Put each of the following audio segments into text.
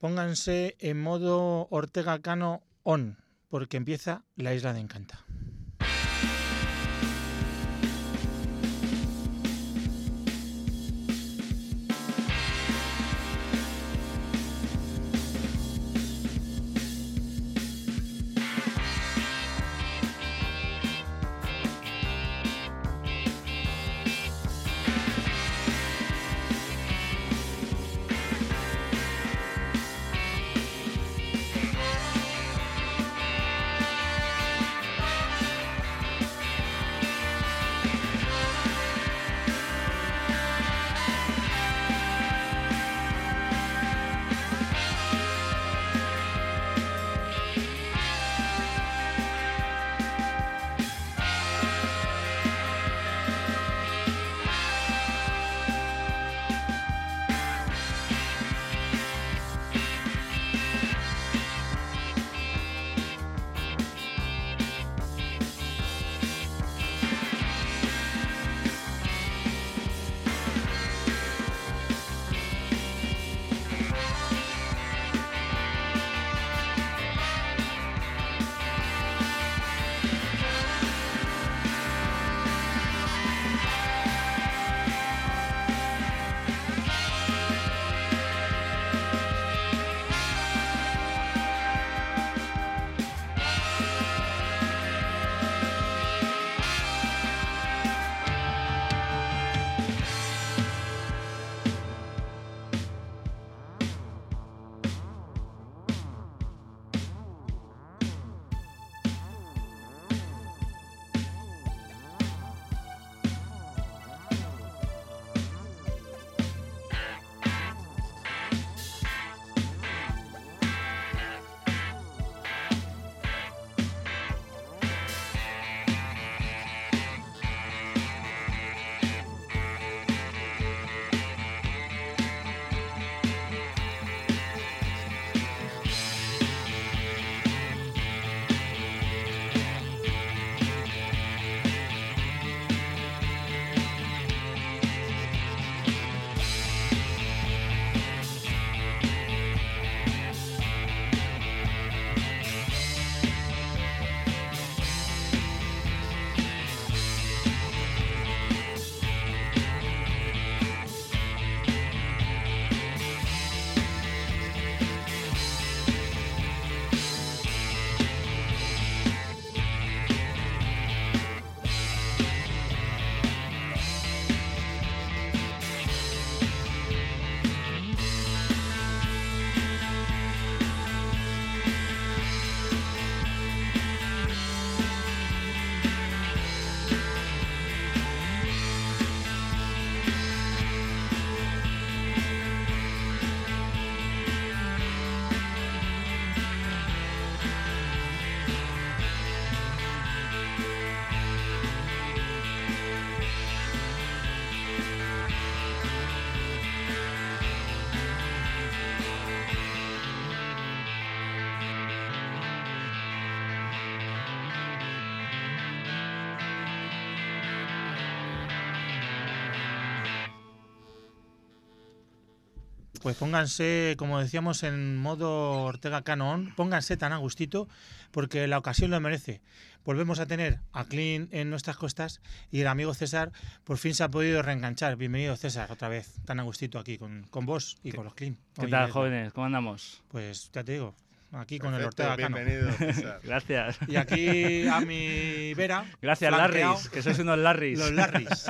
Pónganse en modo Ortega Cano on, porque empieza la Isla de Encanta. Pues pónganse, como decíamos, en modo Ortega Cano on, pónganse tan a gustito, porque la ocasión lo merece. Volvemos a tener a Clean en nuestras costas y el amigo César por fin se ha podido reenganchar. Bienvenido, César, otra vez, tan a gustito aquí con vos y con los Clean. ¿Qué tal, jóvenes? ¿Cómo andamos? Pues ya te digo, aquí perfecto, con el Ortega Cano. Bienvenido, César. Gracias. Y aquí a mi vera. Gracias, Larrys, que sois unos Larrys. Los Larrys.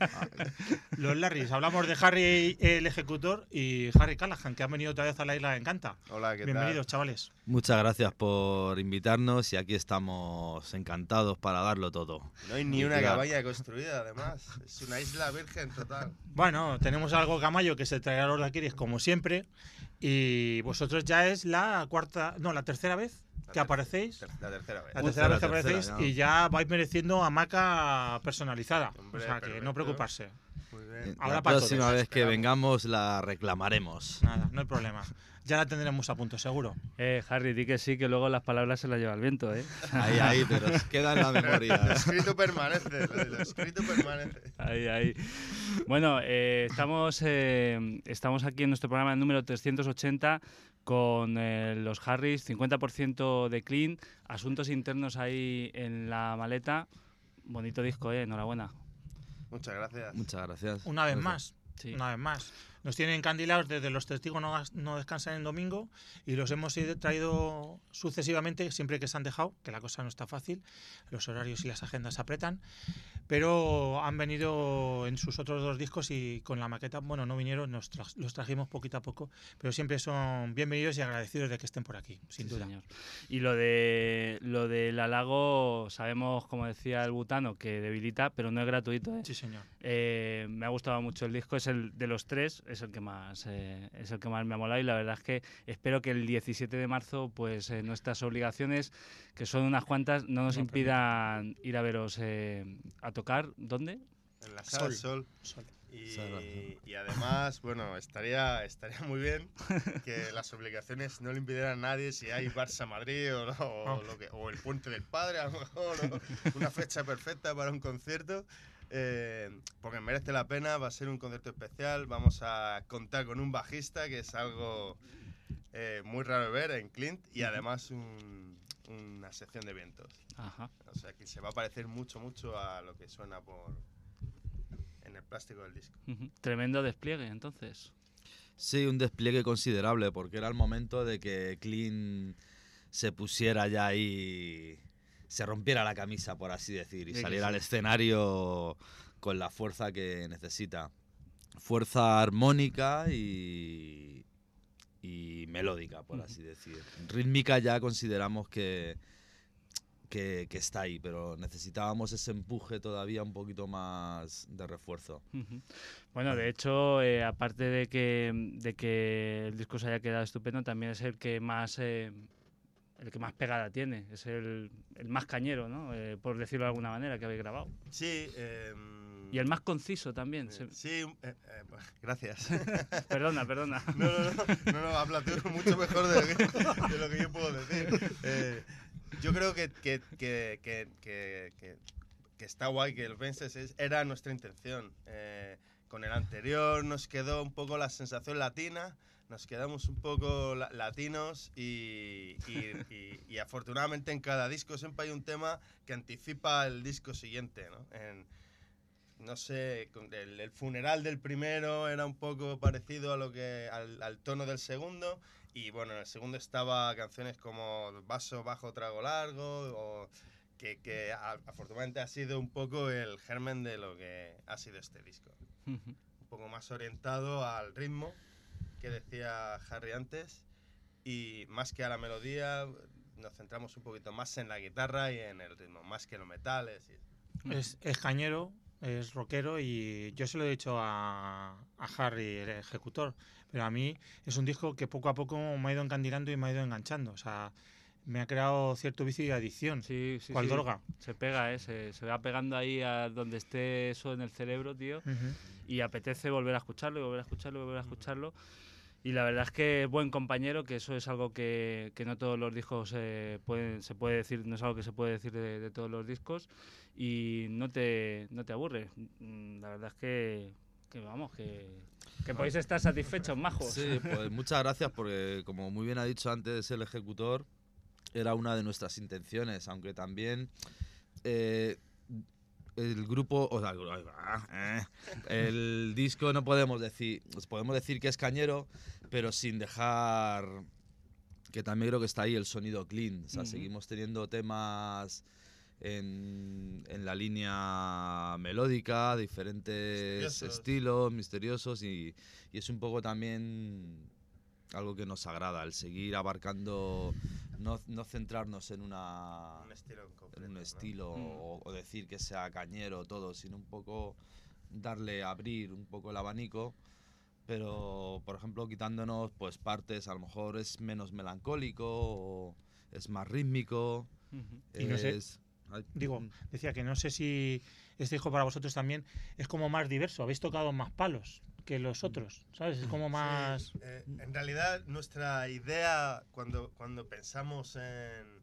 Los Larrys. Hablamos de Harry el ejecutor y Harry Callahan, que han venido otra vez a la Isla de Encanta. Hola, ¿qué tal? Bienvenidos, chavales. Muchas gracias por invitarnos y aquí estamos encantados para darlo todo. No hay ni una caballa construida, además. Es una isla virgen total. Bueno, tenemos algo Camayo que se traerá a los Daquiris como siempre. Y vosotros ya es la tercera vez que aparecéis. La tercera vez. La tercera vez que tercera, aparecéis ya. y ya vais mereciendo hamaca personalizada. Hombre, o sea que perfecto. no preocuparse. Muy bien. Ahora La para próxima todos, vez que esperamos. vengamos la reclamaremos. Nada, no hay problema. Ya la tendremos a punto, seguro. Harry, di que sí, que luego las palabras se las lleva el viento, ¿eh? Ahí, pero queda en la memoria. Lo escrito permanece. Lo escrito permanece. Ahí. Bueno, estamos aquí en nuestro programa número 380 con los Harris, 50% de clean, asuntos internos ahí en la maleta. Bonito disco, enhorabuena. Muchas gracias. Muchas gracias. Una vez más. Sí. Una vez más. Nos tienen encandilados desde Los Testigos no descansan en domingo y los hemos traído sucesivamente siempre que se han dejado, que la cosa no está fácil, los horarios y las agendas apretan, pero han venido en sus otros 2 discos y con la maqueta, bueno, no vinieron, los trajimos poquito a poco, pero siempre son bienvenidos y agradecidos de que estén por aquí, sin duda. Señor. Y lo del halago, sabemos, como decía el Butano, que debilita, pero no es gratuito, ¿eh? Sí, señor. Me ha gustado mucho el disco, es el de los 3, es el que más me ha molado, y la verdad es que espero que el 17 de marzo pues nuestras obligaciones, que son unas cuantas, no nos impidan ir a veros a tocar. ¿Dónde? En la Sala Sol. Sol. Y además, bueno, estaría muy bien que las obligaciones no le impidieran a nadie si hay Barça-Madrid o el Puente del Padre, a lo mejor, o una fecha perfecta para un concierto. Porque merece la pena, va a ser un concierto especial, vamos a contar con un bajista, que es algo muy raro de ver en Clint, y además una sección de vientos. Ajá. O sea que se va a parecer mucho a lo que suena en el plástico del disco. Tremendo despliegue, entonces. Sí, un despliegue considerable, porque era el momento de que Clint se pusiera ya ahí, se rompiera la camisa, por así decir, y Sí, saliera sí. al escenario con la fuerza que necesita. Fuerza armónica y melódica, por así decir. Rítmica ya consideramos que está ahí, pero necesitábamos ese empuje todavía un poquito más de refuerzo. Bueno, de hecho, aparte de que el disco se haya quedado estupendo, también es el que más pegada tiene, es el más cañero, ¿no? Por decirlo de alguna manera, que habéis grabado. Sí. Y el más conciso también. Sí, gracias. Perdona. No, habla tú mucho mejor de lo que yo puedo decir. Yo creo que está guay que lo penses, era nuestra intención. Con el anterior nos quedó un poco la sensación latina, nos quedamos un poco latinos y afortunadamente en cada disco siempre hay un tema que anticipa el disco siguiente, ¿no? No sé, el funeral del primero era un poco parecido a al tono del segundo, y bueno, en el segundo estaba canciones como Vaso Bajo Trago Largo, que afortunadamente ha sido un poco el germen de lo que ha sido este disco. Un poco más orientado al ritmo, que decía Harry antes, y más que a la melodía, nos centramos un poquito más en la guitarra y en el ritmo, más que en los metales. Es cañero, es rockero, y yo se lo he dicho a Harry, el ejecutor, pero a mí es un disco que poco a poco me ha ido encandilando y me ha ido enganchando. O sea, me ha creado cierto vicio y adicción. Sí. ¿Cuál droga? Se pega, se va pegando ahí a donde esté eso en el cerebro, tío. Y apetece volver a escucharlo, y volver a escucharlo, y volver a escucharlo. Y la verdad es que es buen compañero, que eso es algo que no todos los discos se puede decir, no es algo que se puede decir de todos los discos, y no te aburre. La verdad es que podéis estar satisfechos, majos. Sí, pues muchas gracias, porque como muy bien ha dicho antes el ejecutor, era una de nuestras intenciones, aunque también el grupo, o sea, el disco no podemos decir que es cañero, pero sin dejar que también creo que está ahí el sonido clean. O sea, seguimos teniendo temas en la línea melódica, diferentes estilos, misteriosos, y es un poco también algo que nos agrada, el seguir abarcando, no centrarnos en un estilo, ¿no? o decir que sea cañero todo, sino un poco abrir un poco el abanico, pero por ejemplo quitándonos pues partes, a lo mejor es menos melancólico o es más rítmico. Y no sé, decía que no sé si este disco para vosotros también es como más diverso, habéis tocado más palos que los otros, ¿sabes? Es como más... Sí, en realidad nuestra idea cuando pensamos en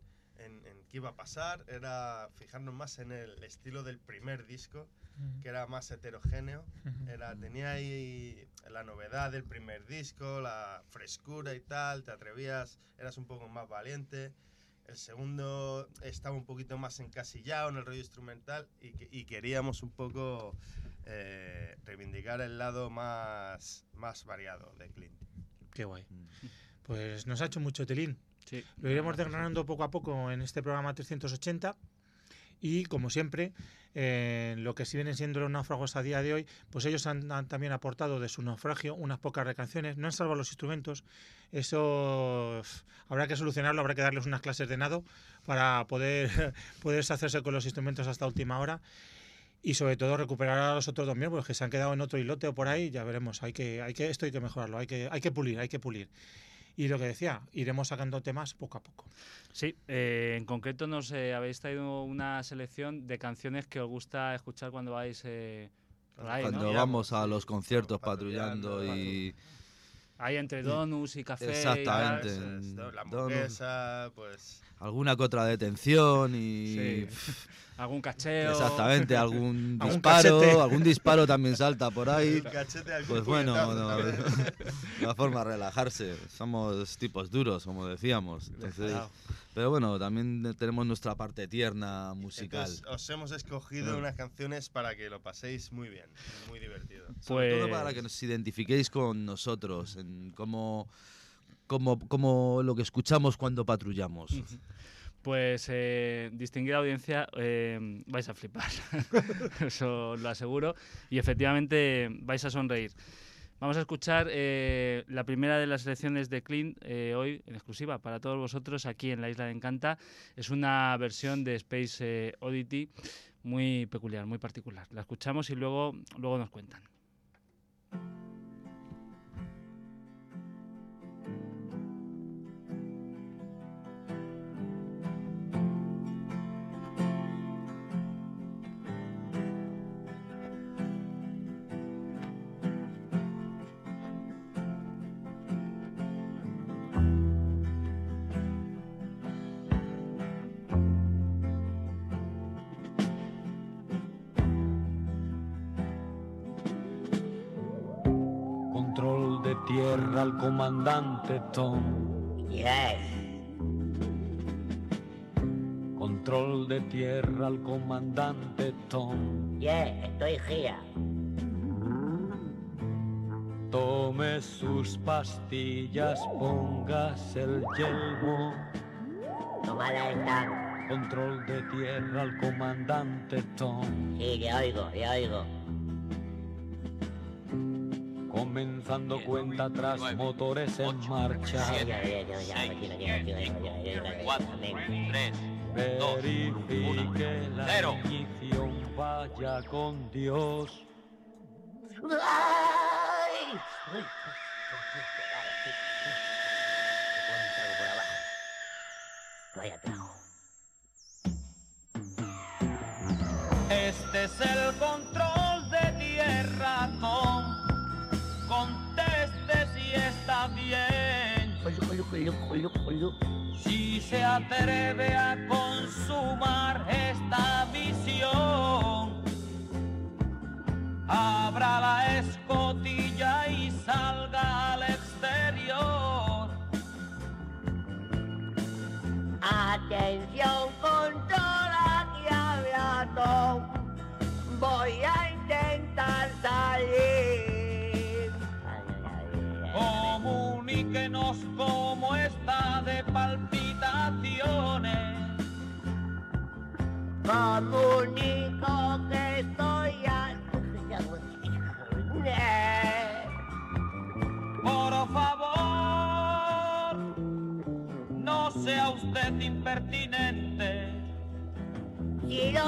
en qué iba a pasar, era fijarnos más en el estilo del primer disco, que era más heterogéneo. Tenía ahí la novedad del primer disco, la frescura y tal, te atrevías, eras un poco más valiente. El segundo estaba un poquito más encasillado en el rollo instrumental y queríamos un poco reivindicar el lado más variado de Clint. Qué guay. Pues nos ha hecho mucho tilín. Sí. Lo iremos desgranando poco a poco en este programa 380 y, como siempre, lo que sí vienen siendo los náufragos a día de hoy, pues ellos han también aportado de su naufragio unas pocas recanciones, no han salvado los instrumentos, eso habrá que solucionarlo, habrá que darles unas clases de nado para poder hacerse con los instrumentos hasta última hora. Y sobre todo recuperar a los otros dos miembros que se han quedado en otro islote o por ahí, ya veremos, esto hay que mejorarlo, hay que pulir. Y lo que decía, iremos sacando temas poco a poco. Sí, en concreto nos habéis traído una selección de canciones que os gusta escuchar cuando vais por ahí, Cuando ¿no? vamos a los conciertos patrullando y... Ahí entre donuts y café. Exactamente. Y La hamburguesa, pues... alguna que otra detención y... sí. Algún cacheo. Exactamente, algún cachete. disparo también salta por ahí. Un cachete, algún Pues bueno, puñetazo no, también. una forma de relajarse. Somos tipos duros, como decíamos. Entonces, Claro. pero bueno, también tenemos nuestra parte tierna musical. Entonces, os hemos escogido unas canciones para que lo paséis muy bien, muy divertido. Sobre todo Pues- para que nos identifiquéis con nosotros, en cómo lo que escuchamos cuando patrullamos. Pues, distinguida audiencia, vais a flipar. Eso os lo aseguro. Y efectivamente vais a sonreír. Vamos a escuchar la primera de las selecciones de Clint hoy en exclusiva para todos vosotros aquí en la Isla de Encanta. Es una versión de Space Oddity muy peculiar, muy particular. La escuchamos y luego nos cuentan. Control de tierra al comandante Tom. Yes. Control de tierra al comandante Tom. Yes, estoy here. Tome sus pastillas, póngase el yelmo. Tomada esta. Control de tierra al comandante Tom. Sí, le oigo. Comenzando cuenta atrás, motores en marcha. Verifique la ignición, vaya con Dios. ¡Ay! Vaya trago. Este es el control de tierra, Tom. Conteste si está bien. Si se atreve a consumar esta visión, abra la escotilla y salga al exterior. Atención, control, aquí habla Tom. Voy a intentar salir. Comuníquenos cómo está de palpitaciones. Comunico que estoy Por favor, no sea usted impertinente. Si lo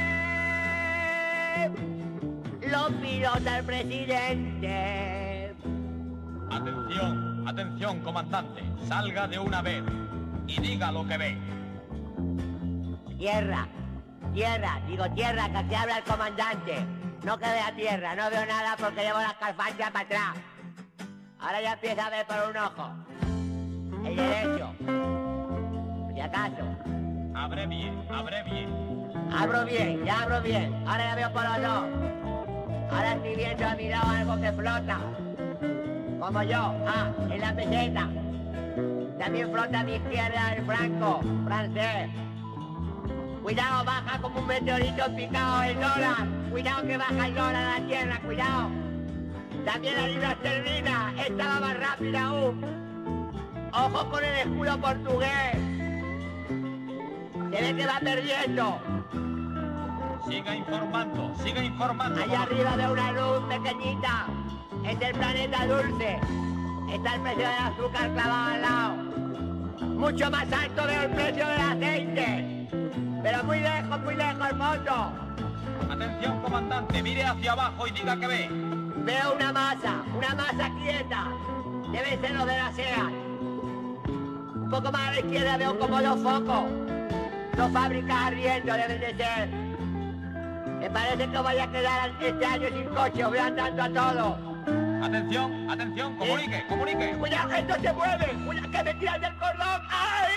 sé, lo pilota el presidente. Atención, atención, comandante. Salga de una vez y diga lo que ve. Tierra, digo tierra, que aquí habla el comandante. No que vea tierra, no veo nada porque llevo las calfanchas para atrás. Ahora ya empieza a ver por un ojo. El derecho. Si acaso. Abrevie, abrevie. Abro bien, ya abro bien. Ahora ya veo por los dos. Ahora estoy viendo a mi lado algo que flota. Como yo, en la meseta. También flota a mi izquierda el franco, francés. Cuidado, baja como un meteorito picado el dólar. Cuidado que baja el dólar a la tierra, cuidado. También la libra esterlina, esta va más rápida aún. Ojo con el escudo portugués. Se ve que va perdiendo. Siga informando. Allá arriba veo una luz pequeñita. Es el planeta dulce. Está el precio del azúcar clavado al lado. Mucho más alto veo el precio del aceite. Pero muy lejos el fondo. Atención, comandante, mire hacia abajo y diga que ve. Veo una masa quieta. Debe ser lo de la SEAT. Un poco más a la izquierda veo como dos focos. Dos fábricas ardiendo deben de ser. Me parece que voy a quedar este año sin coche, voy andando a todo. Atención, comunique. Cuidado que esto se mueve, cuidado que me tiran del cordón. ¡Ay!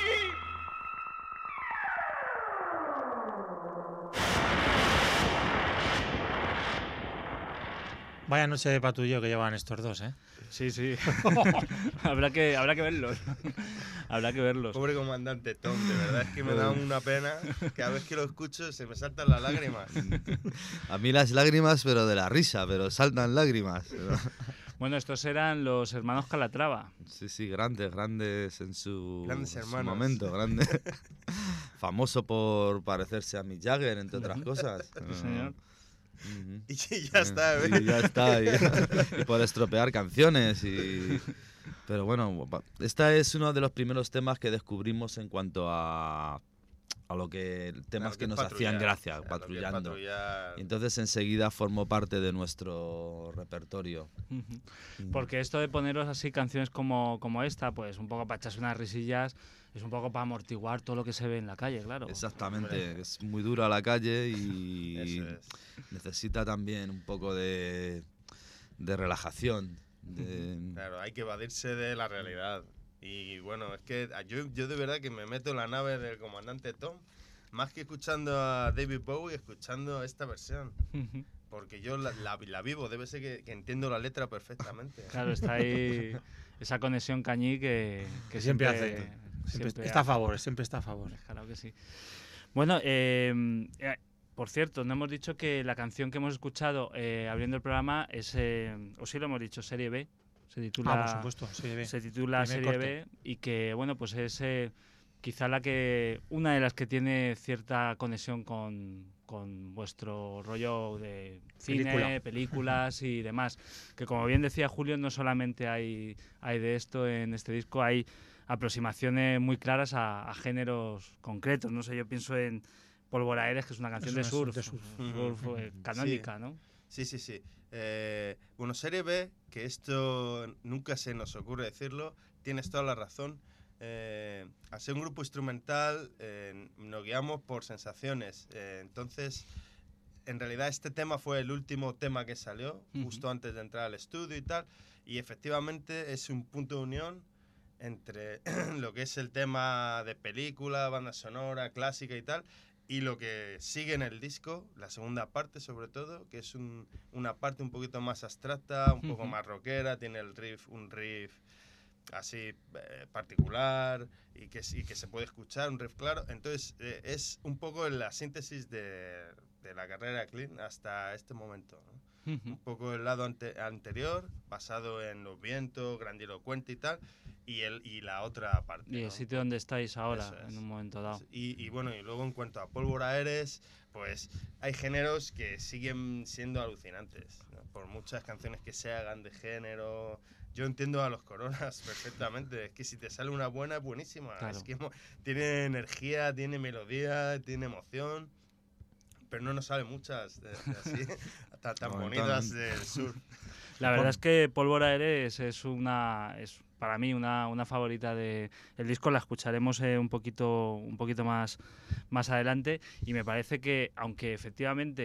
Vaya noche de patrulleo que llevan estos dos, ¿eh? Sí. habrá que verlos. Habrá que verlos. Pobre comandante Tom, de verdad es que me da una pena. Cada vez que lo escucho se me saltan las lágrimas. A mí las lágrimas, pero de la risa, pero saltan lágrimas. Bueno, estos eran los hermanos Calatrava. Sí, grandes en su, Grandes en su hermanos. momento, grande. Famoso por parecerse a Mick Jagger, entre otras cosas. Sí, señor. Y ya está, ¿eh? Y ya está. Y por estropear canciones. Pero bueno, este es uno de los primeros temas que descubrimos en cuanto a lo que temas que nos hacían gracia, patrullando. Y entonces enseguida formó parte de nuestro repertorio. Porque esto de poneros así canciones como esta, pues un poco para echarse unas risillas, es un poco para amortiguar todo lo que se ve en la calle, claro. Exactamente, Hombre. es muy dura la calle y Eso es. necesita también un poco de relajación. Claro, hay que evadirse de la realidad. Y bueno, es que yo de verdad que me meto en la nave del comandante Tom, más que escuchando a David Bowie, escuchando esta versión. Porque yo la vivo, debe ser que entiendo la letra perfectamente. Claro, está ahí esa conexión Cañí que siempre hace. Siempre está a favor, siempre está a favor. Claro que sí. Bueno, por cierto, no hemos dicho que la canción que hemos escuchado abriendo el programa es, o sí lo hemos dicho, Serie B. Se titula, por supuesto, Serie B. Se titula Primer Serie corte. B y que, bueno, pues es quizá una de las que tiene cierta conexión con vuestro rollo de cine, películas y demás. Que como bien decía Julio, no solamente hay de esto en este disco, hay aproximaciones muy claras a géneros concretos. No sé, yo pienso en Pólvora Eres, que es una canción de surf, canónica, Sí. ¿no? Sí. Bueno, Serie B, que esto nunca se nos ocurre decirlo, tienes toda la razón. Al ser un grupo instrumental, nos guiamos por sensaciones. Entonces, en realidad este tema fue el último tema que salió, justo antes de entrar al estudio y tal, y efectivamente es un punto de unión entre lo que es el tema de película, banda sonora, clásica y tal, y lo que sigue en el disco, la segunda parte sobre todo, que es una parte un poquito más abstracta, un poco más rockera, tiene un riff así particular y que se puede escuchar, un riff claro. Entonces es un poco la síntesis de la carrera de Clean hasta este momento, ¿no? Un poco el lado anterior, basado en los vientos, grandilocuente y tal, y la otra parte. Y el ¿no? sitio donde estáis ahora, Eso es. en un momento dado. Y bueno, y luego en cuanto a Pólvora Eres, pues hay géneros que siguen siendo alucinantes, ¿no? Por muchas canciones que se hagan de género. Yo entiendo a los Coronas perfectamente. Es que si te sale una buena, es buenísima. Claro. Es que tiene energía, tiene melodía, tiene emoción. Pero no nos salen muchas así, tan bonitas del sur. La verdad es que Pólvora Eres es para mí una favorita de el disco. La escucharemos un poquito más adelante, y me parece que, aunque efectivamente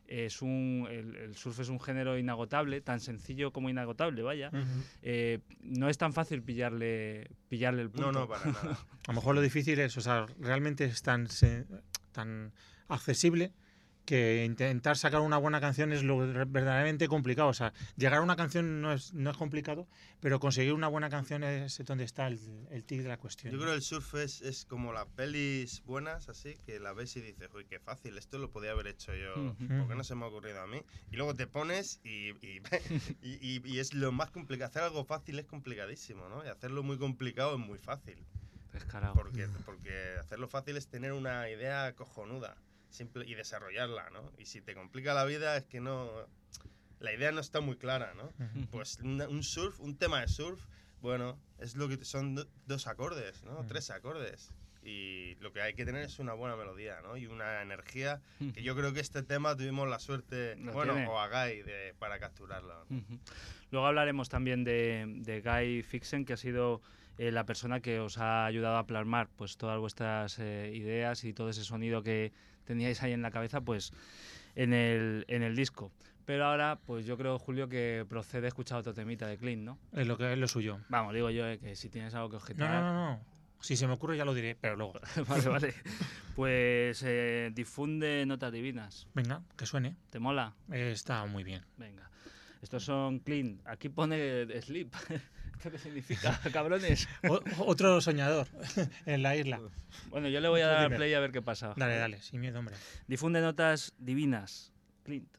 el surf es un género inagotable, tan sencillo como inagotable, vaya. No es tan fácil pillarle el punto. No, para nada. A lo mejor lo difícil es, o sea, realmente es tan accesible que intentar sacar una buena canción es lo verdaderamente complicado. O sea, llegar a una canción no es complicado, pero conseguir una buena canción es donde está el tic de la cuestión. Yo creo que el surf es como las pelis buenas, así, que la ves y dices, uy, qué fácil, esto lo podía haber hecho yo, ¿por qué no se me ha ocurrido a mí? Y luego te pones y es lo más complicado. Hacer algo fácil es complicadísimo, ¿no? Y hacerlo muy complicado es muy fácil. Descarado. Porque hacerlo fácil es tener una idea cojonuda. Y desarrollarla, ¿no? Y si te complica la vida es que no... La idea no está muy clara, ¿no? Pues un tema de surf, bueno, es lo que son 2 acordes, ¿no? 3 acordes. Y lo que hay que tener es una buena melodía, ¿no? Y una energía que yo creo que este tema tuvimos la suerte, o a Guy, para capturarlo, ¿no? Luego hablaremos también de Guy Fixen, que ha sido la persona que os ha ayudado a plasmar pues todas vuestras ideas y todo ese sonido que teníais ahí en la cabeza, pues en el disco. Pero ahora, pues yo creo, Julio, que procede a escuchar otro temita de Clint, ¿no? Es lo suyo. Vamos, digo yo que si tienes algo que objetar... No. Si se me ocurre ya lo diré, pero luego. Vale. Pues difunde Notas Divinas. Venga, que suene. ¿Te mola? Está muy bien. Venga. Estos son Clint. Aquí pone Sleep. ¿Esto qué significa, cabrones? Otro soñador en la isla. Bueno, yo le voy a dar play a ver qué pasa. Dale, sin miedo, hombre. Difunde Notas Divinas. Clint.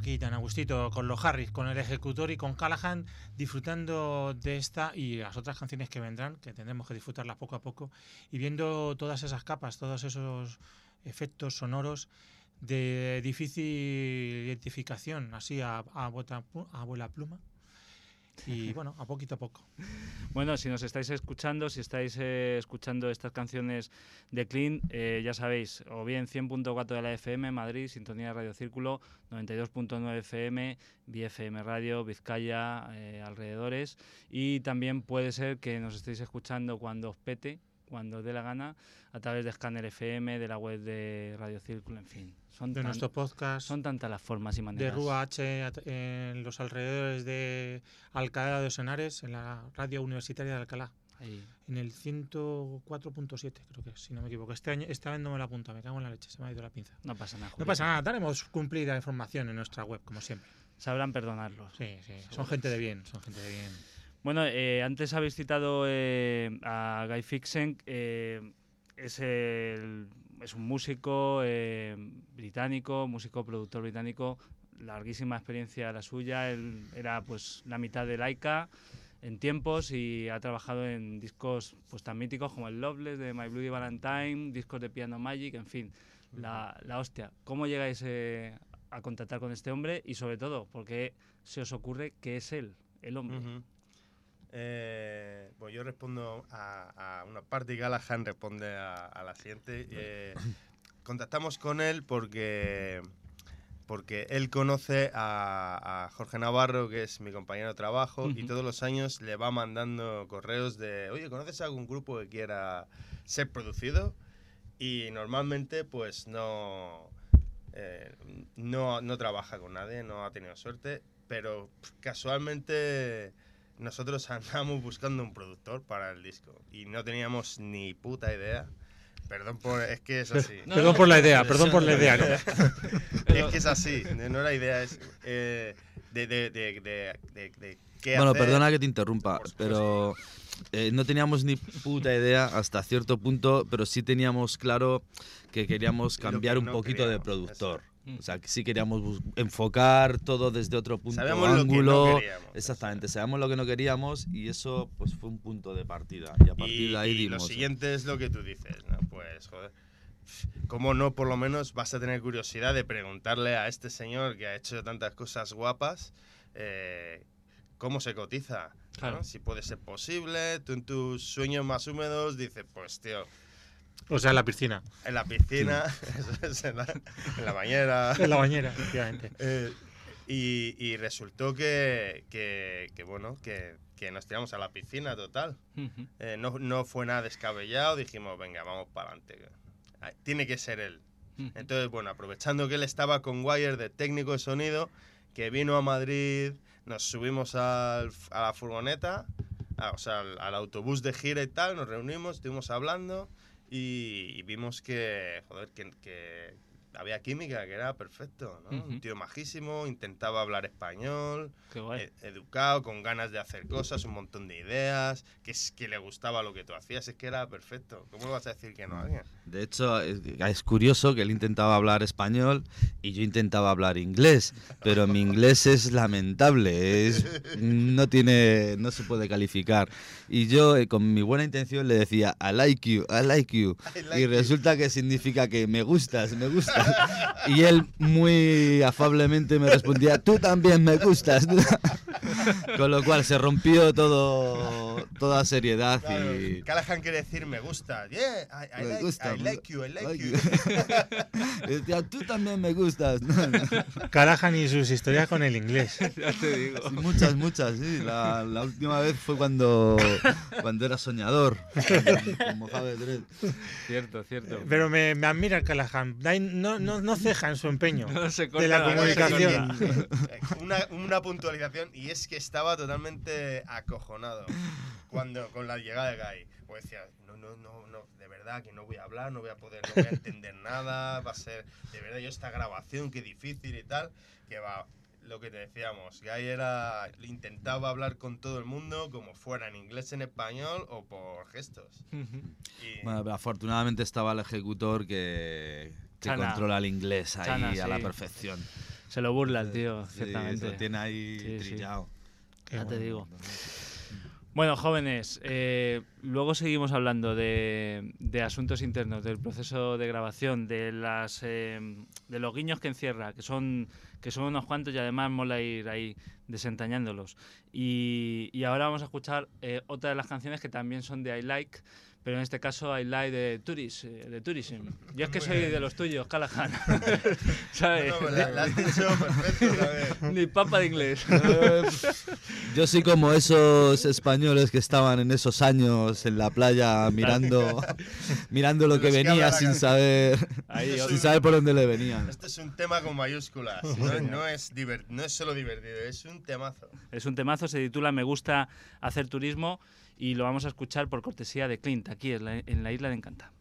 aquí tan a gustito con los Harris, con el ejecutor y con Callahan, disfrutando de esta y las otras canciones que vendrán, que tendremos que disfrutarlas poco a poco, y viendo todas esas capas, todos esos efectos sonoros de difícil identificación, así a vuela pluma. Y bueno, a poquito a poco. Bueno, si nos estáis escuchando, si estáis escuchando estas canciones de Clean, ya sabéis, o bien 100.4 de la FM, Madrid, sintonía de Radio Círculo, 92.9 FM, BFM Radio, Vizcaya, alrededores, y también puede ser que nos estéis escuchando cuando os pete, cuando os dé la gana, a través de Scanner FM, de la web de Radio Círculo, en fin. De nuestro podcast. Son tantas las formas y maneras. De Rúa H en los alrededores de Alcalá de Henares, en la radio universitaria de Alcalá. Ahí. En el 104.7, creo que es, si no me equivoco. Esta vez no me la apunta, me cago en la leche, se me ha ido la pinza. No pasa nada, Julio. No pasa nada, daremos cumplida información en nuestra web, como siempre. Sabrán perdonarlos. Sí, son gente de bien, son gente de bien. Bueno, antes habéis citado a Guy Fixen, es un músico británico, músico productor británico, larguísima experiencia la suya. Él era pues la mitad de Laika en tiempos y ha trabajado en discos pues tan míticos como el Loveless de My Bloody Valentine, discos de Piano Magic, en fin, la hostia. ¿Cómo llegáis a contactar con este hombre y sobre todo, por qué se os ocurre que es él, el hombre? Pues yo respondo a una parte y Callahan responde a la siguiente. Contactamos con él porque él conoce a Jorge Navarro, que es mi compañero de trabajo, y todos los años le va mandando correos de, oye, ¿conoces algún grupo que quiera ser producido? Y normalmente pues no trabaja con nadie, no ha tenido suerte, pero casualmente nosotros andamos buscando un productor para el disco y no teníamos ni puta idea. Perdón por... Es que es así. Perdón por la idea, perdón por la idea. ¿No? Es que es así, no la idea es... ¿qué bueno, hacer? Perdona que te interrumpa, pero no teníamos ni puta idea hasta cierto punto, pero sí teníamos claro que queríamos cambiar un poquito de productor. Eso. O sea, que sí queríamos enfocar todo desde otro punto, sabemos ángulo. Lo que no queríamos. Exactamente, sabemos lo que no queríamos y eso pues fue un punto de partida. Y a partir de ahí dimos. Lo siguiente es lo que tú dices, ¿no? Pues, joder, ¿cómo no por lo menos vas a tener curiosidad de preguntarle a este señor que ha hecho tantas cosas guapas cómo se cotiza? Claro. ¿No? Si puede ser posible, tú en tus sueños más húmedos dices, pues tío... O sea, en la piscina. En la piscina, eso es, en la bañera. En la bañera, efectivamente. Y resultó que nos tiramos a la piscina total. No fue nada descabellado, dijimos, venga, vamos para adelante. Tiene que ser él. Entonces, bueno, aprovechando que él estaba con Wire de técnico de sonido, que vino a Madrid, nos subimos a la furgoneta, al autobús de gira y tal, nos reunimos, estuvimos hablando... Y vimos que había química, que era perfecto, ¿no? Un tío majísimo, intentaba hablar español, educado, con ganas de hacer cosas, un montón de ideas, que le gustaba lo que tú hacías, es que era perfecto. ¿Cómo le vas a decir que no a alguien? De hecho, es curioso que él intentaba hablar español y yo intentaba hablar inglés, pero mi inglés es lamentable, no se puede calificar. Y yo, con mi buena intención, le decía, I like you, y resulta que significa que me gustas. Y él muy afablemente me respondía, tú también me gustas. Con lo cual se rompió toda seriedad. Claro, y Callahan quiere decir me gusta. Yeah, I like you. Y decía, tú también me gustas. Callahan y sus historias con el inglés. Ya te digo. Sí, muchas, sí. La última vez fue cuando era soñador. Como Javier Dredd. Cierto. Pero me admira Callahan. No ceja en su empeño de la no, comunicación. Una puntualización, y es que estaba totalmente acojonado con la llegada de Guy. Pues decía, no, de verdad que no voy a hablar, no voy a entender nada, va a ser, de verdad, yo esta grabación, qué difícil y tal, que va... Lo que te decíamos, Guy intentaba hablar con todo el mundo como fuera en inglés, en español o por gestos. Bueno, pero afortunadamente estaba el ejecutor que controla el inglés ahí Chana, a la perfección. Se lo burla el tío, Sí, ciertamente. lo tiene ahí Sí, sí. trillado. Ya te digo. Bueno, jóvenes, luego seguimos hablando de asuntos internos, del proceso de grabación, de los guiños que encierra, que son unos cuantos y además mola ir ahí desentrañándolos. Y ahora vamos a escuchar otra de las canciones que también son de I Like, pero en este caso I Like de Tourism. Yo es que soy de los tuyos, Callahan. ¿Sabes? No, la has dicho perfecto, ¿sabes? Ni papa de inglés. Yo soy como esos españoles que estaban en esos años en la playa mirando lo que Los que habla venía la sin canción. saber, Ahí, sin saber por dónde le venían. Este es un tema con mayúsculas. No es solo divertido, es un temazo. Es un temazo, se titula Me gusta hacer turismo y lo vamos a escuchar por cortesía de Clint, aquí en la Isla de Encanta.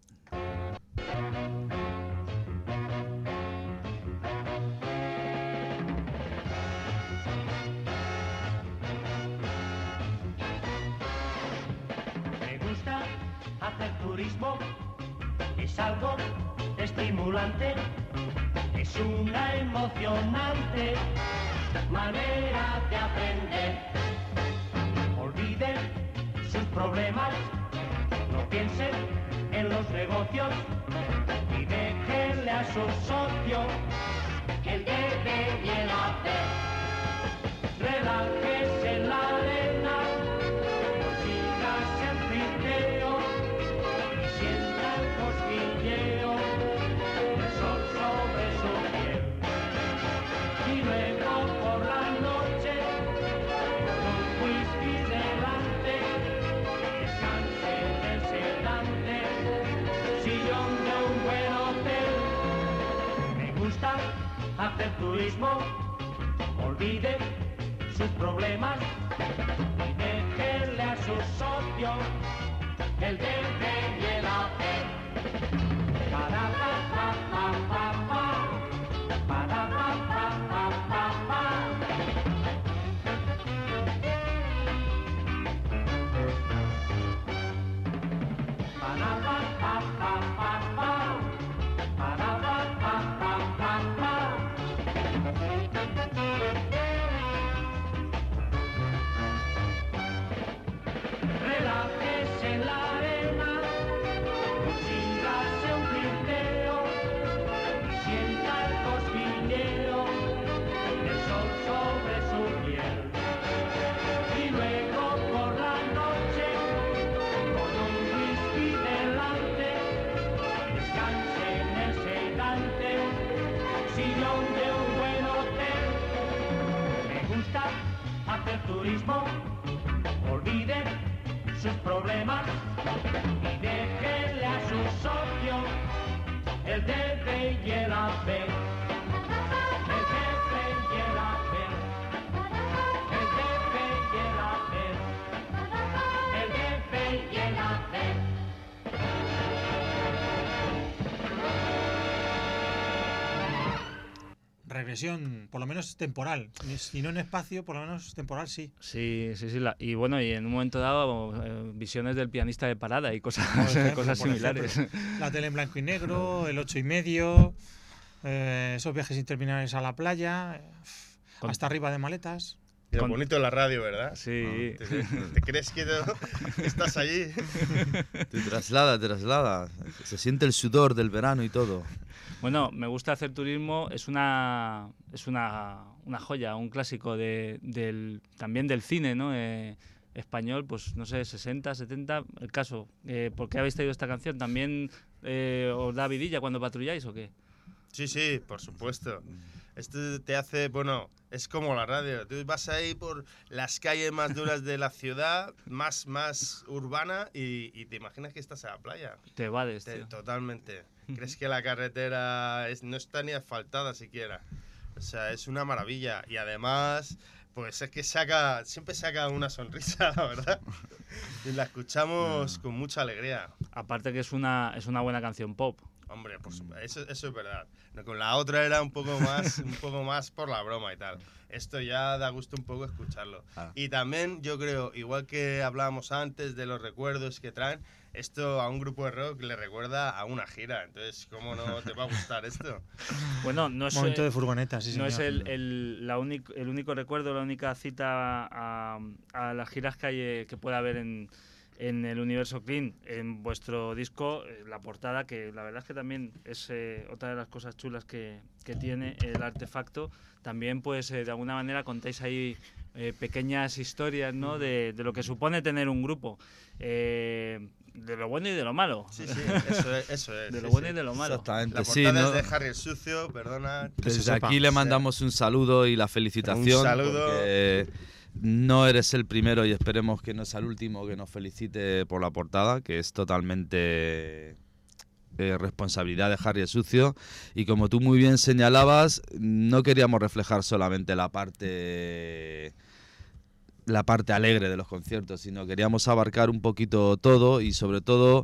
Me gusta hacer turismo, es algo estimulante, es una emocionante manera de aprender. Olviden sus problemas, no piensen en los negocios y déjenle a su socio que él debe bien hacer. Relájese en la arena, consígase el friteo y sienta el cosquilleo del sol sobre su piel. Y luego por la noche, con un whisky delante, descanse en el sedante sillón de un buen hotel. Me gusta hacer turismo, olvide sus problemas y déjenle a su socio el debe y el hacer. Para pa pa pa pa pa, para pa pa pa pa pa. Para pa pa pa pa pa, para pa pa pa pa pa. Relájese en la arena, consígase un flirteo y sienta el cosquilleo del sol sobre su piel. Y luego por la noche, con un whisky delante, descanse en el sedante sillón de un buen hotel. Me gusta hacer turismo, olvide sus problemas y déjenle a su socio el debe y el hacer. El debe y el hacer. El debe y el hacer. El debe y el hacer. Regresión, por lo menos temporal. Si no en espacio, por lo menos temporal sí. Sí. Y bueno, y en un momento dado, visiones del pianista de parada y cosas, Por ejemplo, cosas por similares. ejemplo, la tele en blanco y negro, el 8,5, esos viajes interminables a la playa, Con- hasta arriba de maletas. Y lo Con- bonito de la radio, ¿verdad? Sí. ¿Te crees que estás allí? Te traslada. Se siente el sudor del verano y todo. Bueno, me gusta hacer turismo, es una joya, un clásico también del cine, ¿no? Español, pues no sé, 60, 70, el caso. ¿Por qué habéis traído esta canción? ¿También os da vidilla cuando patrulláis o qué? Sí, por supuesto. Esto te hace, bueno, es como la radio. Tú vas ahí por las calles más duras de la ciudad, más urbana, y te imaginas que estás en la playa. Te evades, tío. Totalmente. Crees que la carretera no está ni asfaltada siquiera. O sea, es una maravilla. Y además, pues es que siempre saca una sonrisa, la verdad. Y la escuchamos con mucha alegría. Aparte que es una buena canción pop. Hombre, por supuesto, eso es verdad. No, con la otra era un poco más por la broma y tal. Esto ya da gusto un poco escucharlo. Y también yo creo, igual que hablábamos antes de los recuerdos que traen, esto a un grupo de rock le recuerda a una gira. Entonces, ¿cómo no te va a gustar esto? Bueno, no es, Momento de furgoneta, sí, no señor. es el único recuerdo, la única cita a las giras que pueda haber en el universo Clean. En vuestro disco, la portada, que la verdad es que también es otra de las cosas chulas que tiene el artefacto. También, pues, de alguna manera contáis ahí pequeñas historias, ¿no? De lo que supone tener un grupo. De lo bueno y de lo malo. Sí, eso es. De lo sí, bueno sí. y de lo malo. Exactamente, La sí, portada ¿no? es de Harry el Sucio, perdona. Desde aquí le mandamos un saludo y la felicitación. Un saludo. Porque no eres el primero y esperemos que no sea el último que nos felicite por la portada, que es totalmente responsabilidad de Harry el Sucio. Y como tú muy bien señalabas, no queríamos reflejar solamente la parte alegre de los conciertos, sino queríamos abarcar un poquito todo y sobre todo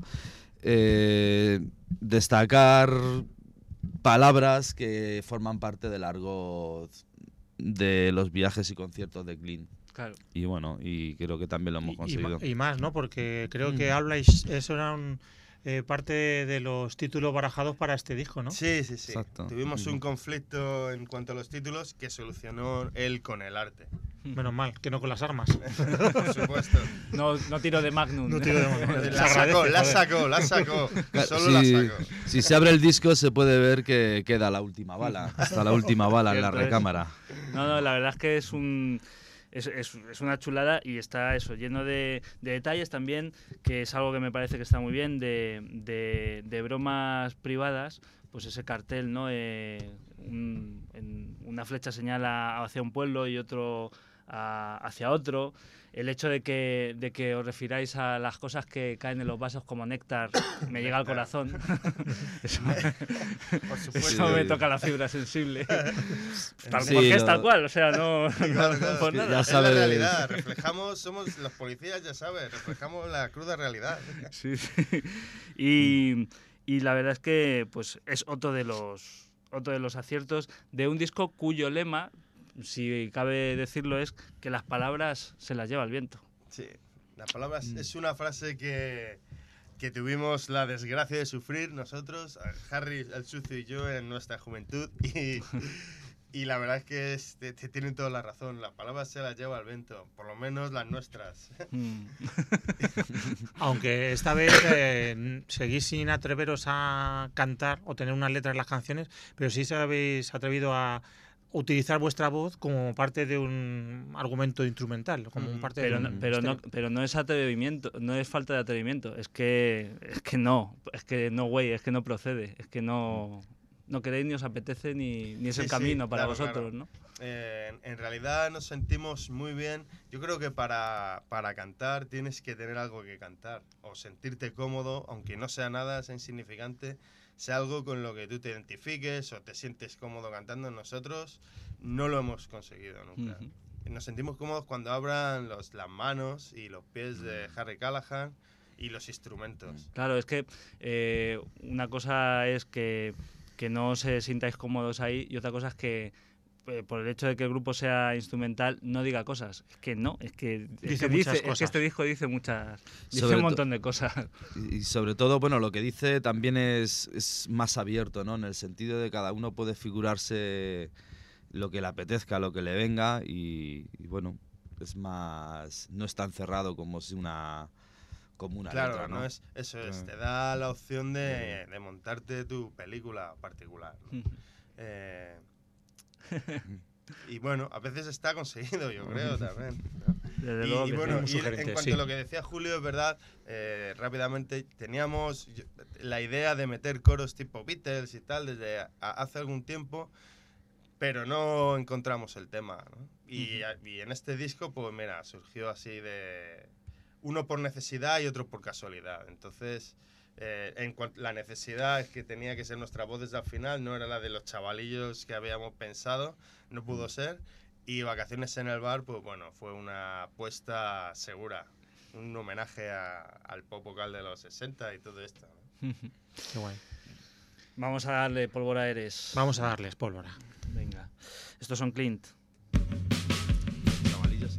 destacar palabras que forman parte del argot de los viajes y conciertos de Clean. Claro. Y bueno, y creo que también lo hemos conseguido. Y más, ¿no? Porque creo que habláis, eso era parte de los títulos barajados para este disco, ¿no? Sí. Exacto. Tuvimos un conflicto en cuanto a los títulos que solucionó él con el arte. Menos mal, que no con las armas. Por supuesto. No tiro de Magnum. No tiro de Magnum. Se La agradece, sacó. Solo Si- la sacó. Si se abre el disco se puede ver que queda la última bala, hasta la última bala en la Cierto es. recámara. No, la verdad es que es una chulada y está eso, lleno de detalles también, que es algo que me parece que está muy bien, de bromas privadas. Pues ese cartel, ¿no? Una flecha señala hacia un pueblo y otro hacia otro. El hecho de que os refiráis a las cosas que caen en los vasos como néctar me llega al corazón. Por supuesto. Eso me toca la fibra sensible. Sí, Porque es tal cual, o sea, no Claro, por que nada. ya Es sabes. la realidad. Somos los policías, ya sabes, reflejamos la cruda realidad. Sí. Y la verdad es que pues es otro de los aciertos de un disco cuyo lema, si cabe decirlo, es que las palabras se las lleva el viento. Sí, la palabra es una frase que tuvimos la desgracia de sufrir nosotros, Harry el Sucio y yo, en nuestra juventud. Y la verdad es que tienen toda la razón. La palabra se la lleva al viento, por lo menos las nuestras. Aunque esta vez seguís sin atreveros a cantar o tener una letra en las canciones, pero sí se habéis atrevido a utilizar vuestra voz como parte de un argumento instrumental, como un parte Pero, de no, un pero, no, estéreo. pero no es atrevimiento, no es falta de atrevimiento, es que no, güey, es que no procede, es que no queréis ni os apetece ni es el camino para claro, vosotros, claro. ¿no? En realidad nos sentimos muy bien. Yo creo que para cantar tienes que tener algo que cantar o sentirte cómodo, aunque no sea nada, sea insignificante, sea algo con lo que tú te identifiques o te sientes cómodo cantando. Nosotros no lo hemos conseguido nunca. Nos sentimos cómodos cuando abran las manos y los pies de Harry Callahan y los instrumentos. Claro, es que una cosa es que no os sintáis cómodos ahí y otra cosa es que por el hecho de que el grupo sea instrumental no diga cosas. Es que no, es que Dice muchas dice, cosas. es que este disco dice Sobre un to- montón de cosas. Y sobre todo, bueno, lo que dice también es más abierto, ¿no? En el sentido de cada uno puede figurarse lo que le apetezca, lo que le venga y bueno, es más, no es tan cerrado como si una Claro, letra, ¿no? Eso es, te da la opción de montarte tu película particular, ¿no? Y bueno, a veces está conseguido, yo creo, también, ¿no? Desde luego Y que bueno, sí. y Sugerente, en cuanto sí. a lo que decía Julio, es verdad, rápidamente teníamos la idea de meter coros tipo Beatles y tal desde hace algún tiempo, pero no encontramos el tema, ¿no? Y en este disco, pues mira, surgió así de uno por necesidad y otro por casualidad. Entonces, la necesidad es que tenía que ser nuestra voz desde el final, no era la de los chavalillos que habíamos pensado, no pudo ser. Y Vacaciones en el bar, pues bueno, fue una apuesta segura, un homenaje al pop vocal de los 60 y todo esto, ¿no? Qué guay. Vamos a darle pólvora eres. Vamos a darles pólvora. Venga. Estos son Clint. Chavalillos.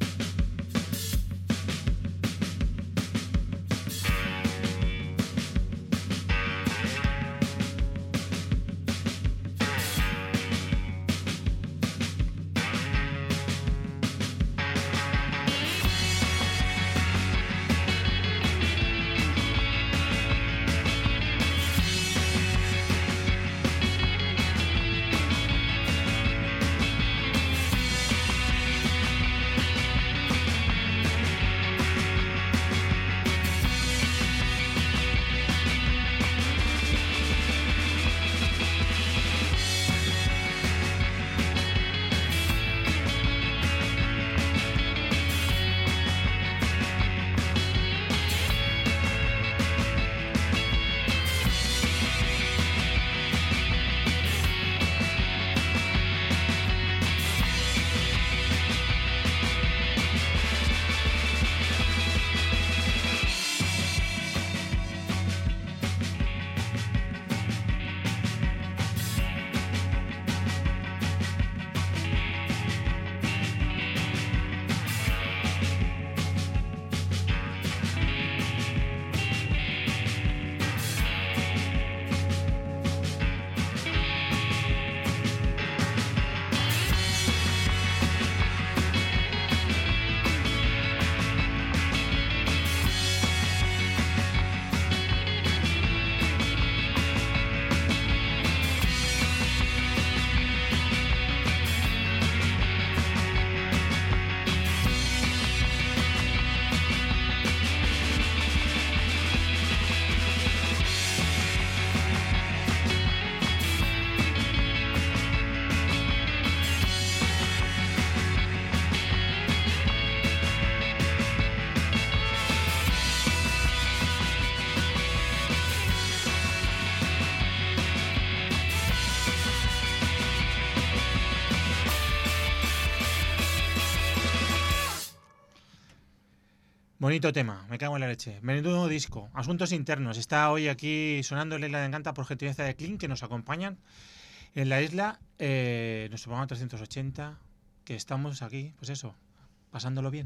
Bonito tema, me cago en la leche. Menudo disco. Asuntos internos. Está hoy aquí sonando en la Isla de Encanta por gentileza de Clint, que nos acompañan en la isla. Nuestro programa 380, que estamos aquí, pues eso, pasándolo bien.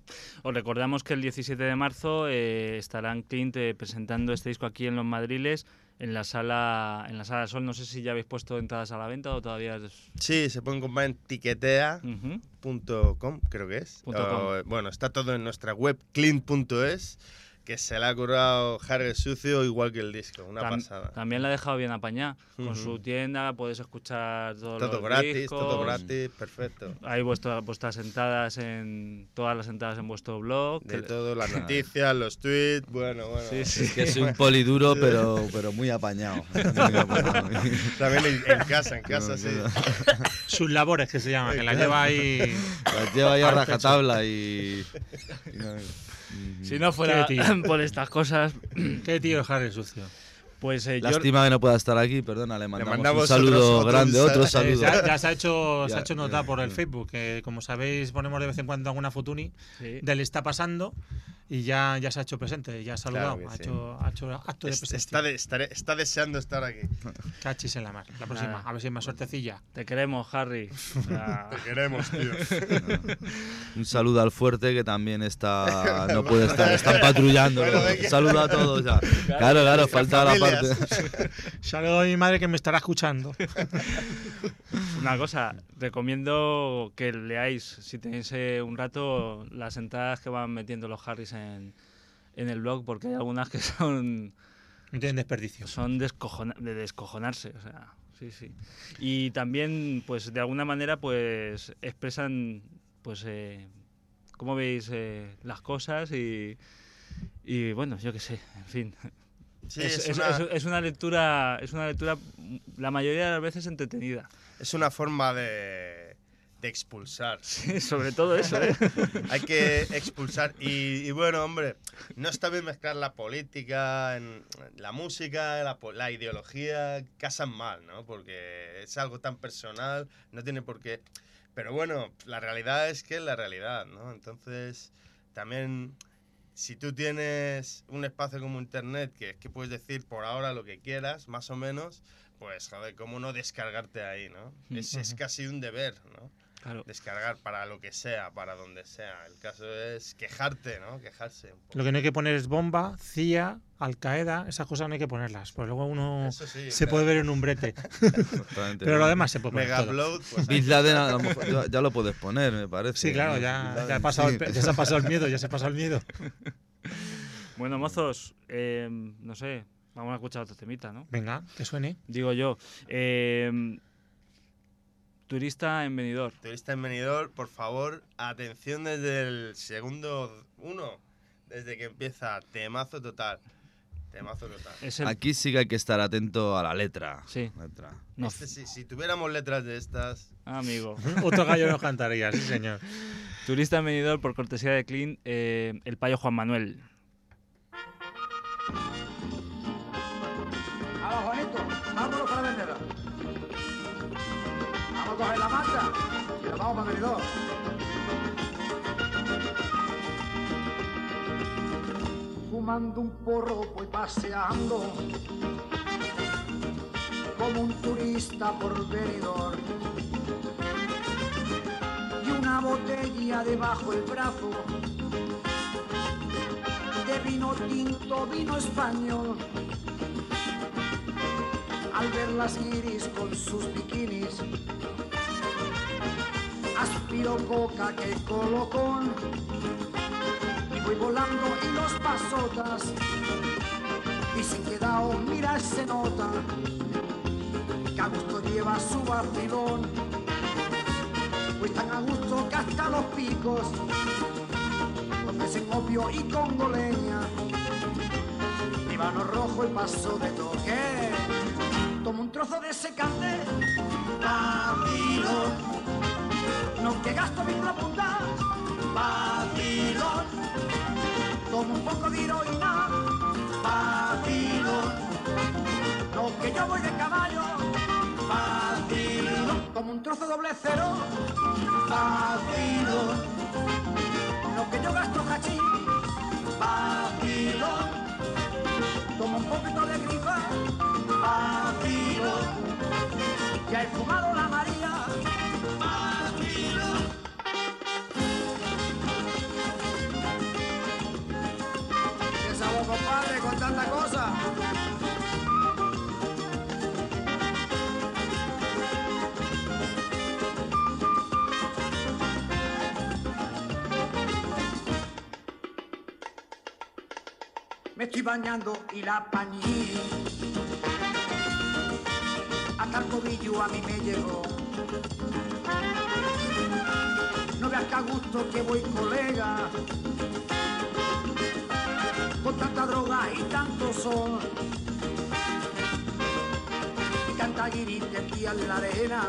Os recordamos que el 17 de marzo estarán Clint presentando este disco aquí en Los Madriles, en la sala Sol. No sé si ya habéis puesto entradas a la venta o todavía Sí, se pueden comprar en tiquetea.com, creo que es. Bueno, está todo en nuestra web, clint.es, que se le ha currado Harry Sucio igual que el disco, una pasada. También la ha dejado bien apañada. Con su tienda puedes escuchar todos todo los gratis, discos. todo gratis, perfecto. Hay vuestras entradas todas las entradas en vuestro blog. De todo, las noticias, los tweets, bueno. Sí, sí. Es que soy un poliduro, pero muy apañado. También en casa, sí. Sus labores, que se llama, que las lleva ahí. Las lleva ahí a rajatabla y si no fuera por estas cosas. Qué tío es Harry Sucio. Pues lástima que no pueda estar aquí, perdona, le mandamos un saludo saludo grande, otro saludo. Ya se ha hecho nota por el Facebook, que como sabéis ponemos de vez en cuando alguna fotuni del está pasando y ya se ha hecho presente, ya ha saludado, claro ha hecho acto de presencia. Está deseando estar aquí. Cachis en la mar, la próxima, a ver si hay más suertecilla. Te queremos, Harry. Te queremos, tío. Un saludo al Fuerte, que también no puede estar, están patrullando. Un saludo a todos ya. Claro, falta la parte. Saludo a mi madre, que me estará escuchando. Una cosa, recomiendo que leáis, si tenéis un rato, las entradas que van metiendo los Harrys en el blog, porque hay algunas que son... No tienen desperdicio. Son de descojonarse, o sea, sí. Y también, pues, de alguna manera, pues, expresan, pues, cómo veis las cosas y bueno, yo qué sé, en fin... Sí, es una lectura la mayoría de las veces entretenida. Es una forma de expulsar. Sí, sobre todo eso, ¿eh? Hay que expulsar. Y bueno, hombre, no está bien mezclar la política, la música, la ideología, casan mal, ¿no? Porque es algo tan personal, no tiene por qué... Pero bueno, la realidad es que es la realidad, ¿no? Entonces, también... si tú tienes un espacio como internet que puedes decir por ahora lo que quieras, más o menos, pues joder, cómo no descargarte ahí, ¿no? Es casi un deber, ¿no? Claro. Descargar para lo que sea, para donde sea. El caso es quejarte, ¿no? Quejarse un poco. Lo que no hay que poner es bomba, CIA, Al-Qaeda, esas cosas no hay que ponerlas, porque luego uno Eso sí, se puede ver en un brete. Exactamente. Pero lo demás se puede poner todo. Megaupload, pues Bin Laden a lo mejor ya lo puedes poner, me parece. Sí, claro, Bin ya Laden, ha pasado sí. ya se ha pasado el miedo, ya se ha pasado el miedo. Bueno, mozos, no sé, vamos a escuchar otro temita, ¿no? Venga, que suene. Digo yo. Turista en Benidorm. Turista en Benidorm, por favor, atención desde el segundo 1, desde que empieza, temazo total. Temazo total. Es el- Aquí sí que hay que estar atento a la letra. Sí. Letra. no, Si tuviéramos letras de estas, amigo. Otro gallo nos cantaría, sí señor. Turista en Benidorm, por cortesía de Clean, el payo Juan Manuel. Vamos, Juanito, vámonos para la vendera. Vamos a coger la manta y nos vamos para Benidorm. Fumando un porro voy paseando como un turista por Benidorm. Y una botella debajo el brazo de vino tinto, vino español. Al ver las guiris con sus bikinis, aspiro coca que colocón, y voy volando y los pasotas, y sin quedao, mira se nota, que a gusto lleva su vacilón, pues tan a gusto que hasta los picos ofrecen opio y congoleña, mi mano rojo y paso de toque. Tomo un trozo de secante, vacilón, no que gasto mi punta, vacilón, tomo un poco de heroína, vacilón, no que yo voy de caballo, vacilón, tomo un trozo doble cero, vacilón, no que yo gasto cachín, vacilón, tomo un poquito de grifa, vacilón, ya he fumado la María, vacilón. ¿Qué sabor, compadre, con tanta cosa? Me estoy bañando y la pañí hasta el tobillo a mí me llegó. No veas que a gusto que voy, colega, con tanta droga y tanto sol, y tanta guiris de aquí en la arena,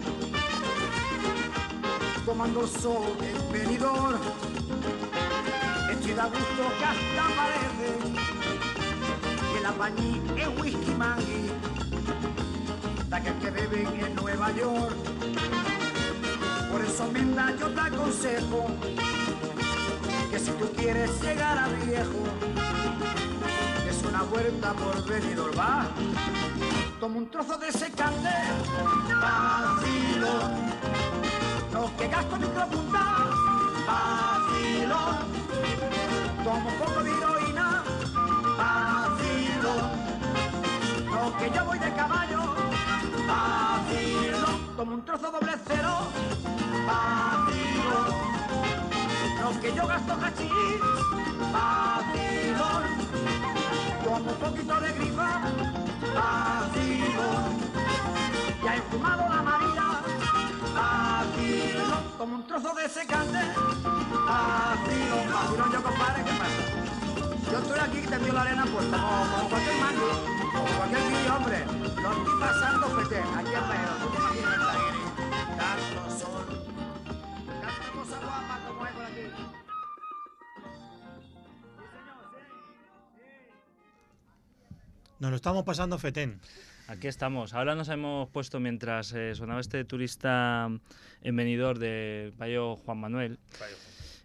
tomando el sol en Benidorm. Estoy de gusto que hasta parece que la pañí es whisky mangui, de aquel que beben en Nueva York. Por eso, Menda, yo te aconsejo que si tú quieres llegar a viejo, es una vuelta por Benidorm, va. Toma un trozo de secante, vacilón, no que gasto micropunta, vacilón, tomo un poco de heroína, vacilón, no que yo voy de caballo, vacilón, tomo un trozo doble cero, vacilón, no que yo gasto hachís, vacilón, tomo un poquito de grifa, vacilón, ya he fumado la María, vacilón, tomo un trozo de secante, vacilón, vacilón, yo compadre, ¿qué pasa? Yo estoy aquí que te envío la arena pues como cualquier mango, como cualquier guiri, hombre, lo estoy pasando fete, aquí en Benidorm, ¿tú te imaginas esta guiri? Tanto sol, tanta cosa guapa como hay por aquí. Sí, señor, sí, sí. Nos lo estamos pasando fetén. Aquí estamos. Ahora nos hemos puesto, mientras sonaba este turista en Benidorm de payo Juan Manuel,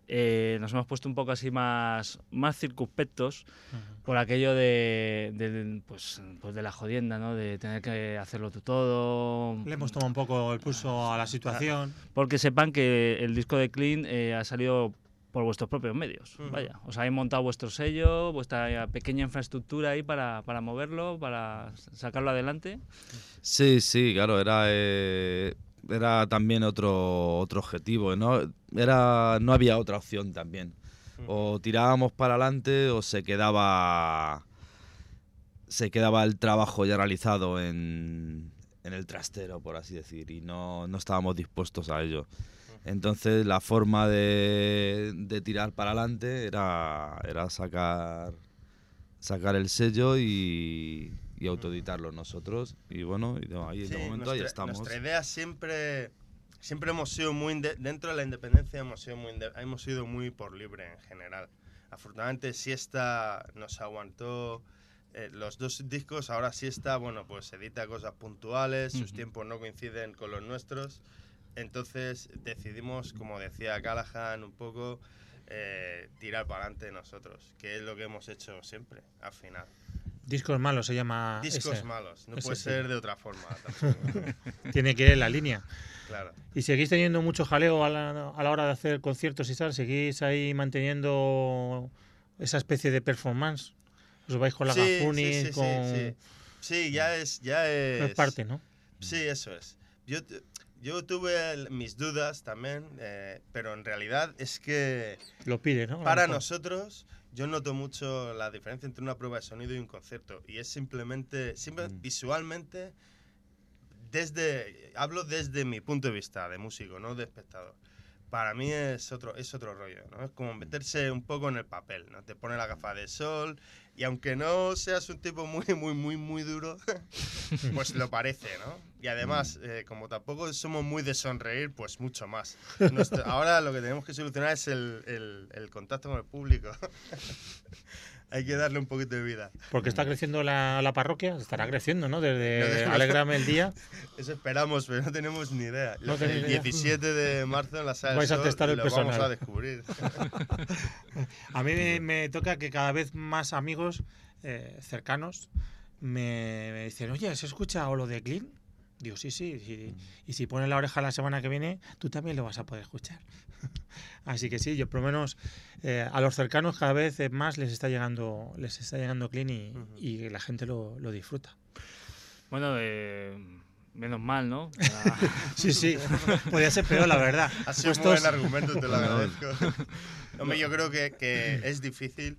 nos hemos puesto un poco así más circunspectos por aquello pues de la jodienda, ¿no? De tener que hacerlo tú todo. Le hemos tomado un poco el pulso a la situación. Porque sepan que el disco de Clean ha salido por vuestros propios medios. Vaya, os habéis montado vuestro sello, vuestra pequeña infraestructura ahí para moverlo, para sacarlo adelante. Sí, claro, era también otro objetivo, ¿no? No había otra opción también. O tirábamos para adelante o se quedaba el trabajo ya realizado en el trastero, por así decir, y no estábamos dispuestos a ello. Entonces la forma de tirar para adelante era sacar el sello y autoeditarlo nosotros, y bueno, ahí de momento ahí estamos. Nuestra idea siempre hemos sido muy dentro de la independencia, hemos sido muy por libre en general. Afortunadamente Siesta nos aguantó los 2 discos. Ahora Siesta, bueno, pues edita cosas puntuales, sus tiempos no coinciden con los nuestros, entonces decidimos, como decía Callahan un poco, tirar para adelante nosotros, que es lo que hemos hecho siempre al final. Discos malos se llama. Discos malos, no puede ser de otra forma. Tiene que ir en la línea. Claro. ¿Y seguís teniendo mucho jaleo a la hora de hacer conciertos y tal? ¿Seguís ahí manteniendo esa especie de performance? ¿Os vais con la Gafuni? Sí, ya es... Es parte, ¿no? Sí, eso es. Yo tuve mis dudas también, pero en realidad es que... Lo pide, ¿no? Para nosotros, yo noto mucho la diferencia entre una prueba de sonido y un concierto. Y es simplemente visualmente, hablo desde mi punto de vista de músico, no de espectador. Para mí es otro rollo, ¿no? Es como meterse un poco en el papel, ¿no? Te pone la gafa de sol y aunque no seas un tipo muy duro, pues lo parece, ¿no? Y además, como tampoco somos muy de sonreír, pues mucho más. Ahora lo que tenemos que solucionar es el contacto con el público. Hay que darle un poquito de vida. Porque está creciendo la parroquia, estará creciendo, ¿no? Desde Alégrame el Día. Eso esperamos, pero no tenemos ni idea. El 17 de marzo en la sala vais a testar el lo personal. Vamos a descubrir. A mí me toca que cada vez más amigos cercanos me dicen, oye, ¿se escucha o lo de Clean? Digo, sí. Y si pones la oreja la semana que viene, tú también lo vas a poder escuchar. Así que sí, yo por lo menos a los cercanos cada vez más les está llegando Clean y la gente lo disfruta. Bueno, menos mal, ¿no? Sí, podría ser peor, la verdad. Ha sido un buen argumento, te lo agradezco. Hombre, yo creo que es difícil.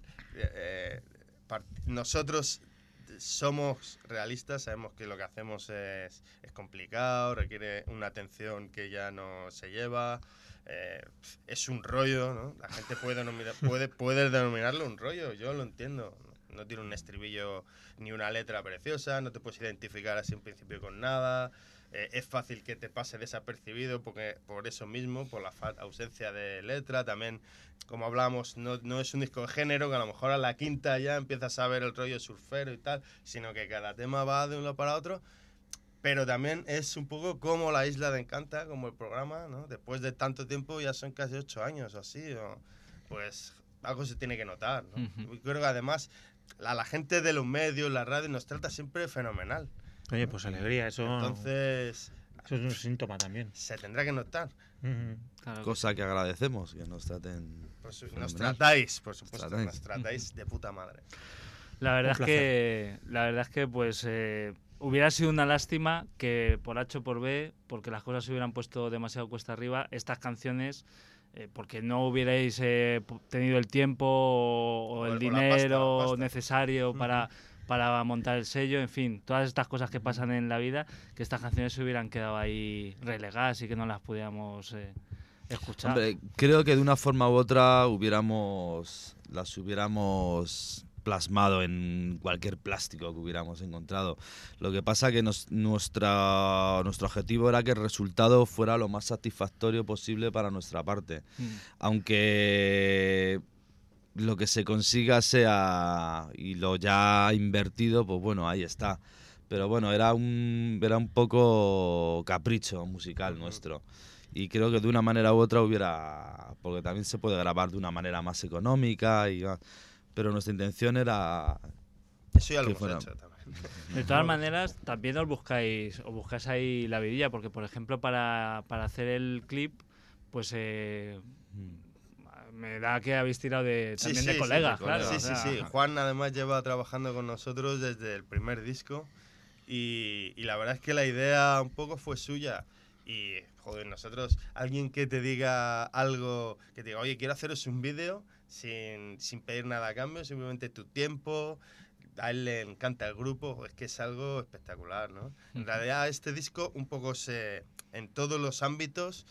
Nosotros somos realistas, sabemos que lo que hacemos es complicado, requiere una atención que ya no se lleva. Es un rollo, ¿no? La gente puede denominarlo un rollo, yo lo entiendo. No tiene un estribillo ni una letra preciosa, no te puedes identificar así en principio con nada. Es fácil que te pase desapercibido porque por eso mismo, por la ausencia de letra. También, como hablamos, no es un disco de género, que a lo mejor a la quinta ya empiezas a ver el rollo surfero y tal, sino que cada tema va de un lado para otro. Pero también es un poco como La Isla de Encanta, como el programa, ¿no? Después de tanto tiempo, ya son casi 8 años o así, pues algo se tiene que notar, ¿no? Yo creo que además la gente de los medios, la radio, nos trata siempre fenomenal. Oye, pues alegría, eso. Entonces, eso es un síntoma también. Se tendrá que notar. Claro. Cosa que agradecemos, que nos traten. Pues nos tratáis, por supuesto, nos tratáis de puta madre. La verdad es que pues hubiera sido una lástima que por H o por B, porque las cosas se hubieran puesto demasiado cuesta arriba, estas canciones, porque no hubierais tenido el tiempo o el dinero pasta. Necesario para montar el sello, en fin, todas estas cosas que pasan en la vida, que estas canciones se hubieran quedado ahí relegadas y que no las pudiéramos escuchar. Hombre, creo que de una forma u otra las hubiéramos plasmado en cualquier plástico que hubiéramos encontrado. Lo que pasa que nuestro objetivo era que el resultado fuera lo más satisfactorio posible para nuestra parte. Aunque lo que se consiga sea y lo ya invertido, pues bueno, ahí está. Pero bueno, era un poco capricho musical nuestro. Y creo que de una manera u otra hubiera... Porque también se puede grabar de una manera más económica, pero nuestra intención era... Eso ya lo que hemos fuera- hecho también. De todas maneras, también os buscáis ahí la vidilla, porque por ejemplo para hacer el clip, pues me da que habéis tirado también de colegas, claro. Sí, o sea, sí. Juan además lleva trabajando con nosotros desde el primer disco y la verdad es que la idea un poco fue suya. Y, joder, nosotros, alguien que te diga algo, que te diga, oye, quiero haceros un vídeo sin pedir nada a cambio, simplemente tu tiempo, a él le encanta el grupo, es que es algo espectacular, ¿no? En realidad este disco un poco en todos los ámbitos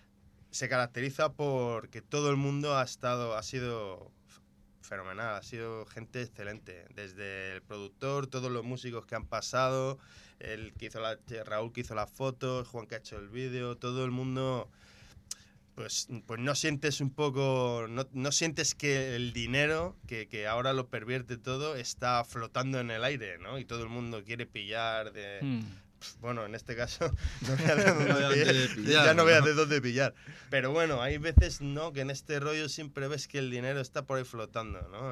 se caracteriza porque todo el mundo ha sido fenomenal, ha sido gente excelente, desde el productor, todos los músicos que han pasado, el que hizo Raúl que hizo las fotos, Juan que ha hecho el vídeo, todo el mundo, pues no sientes un poco, no sientes que el dinero, que ahora lo pervierte todo, está flotando en el aire, ¿no? Y todo el mundo quiere pillar de... Bueno, en este caso no voy a de dónde pillar, ya no voy a de dónde pillar. Pero bueno, hay veces no que en este rollo siempre ves que el dinero está por ahí flotando, ¿no?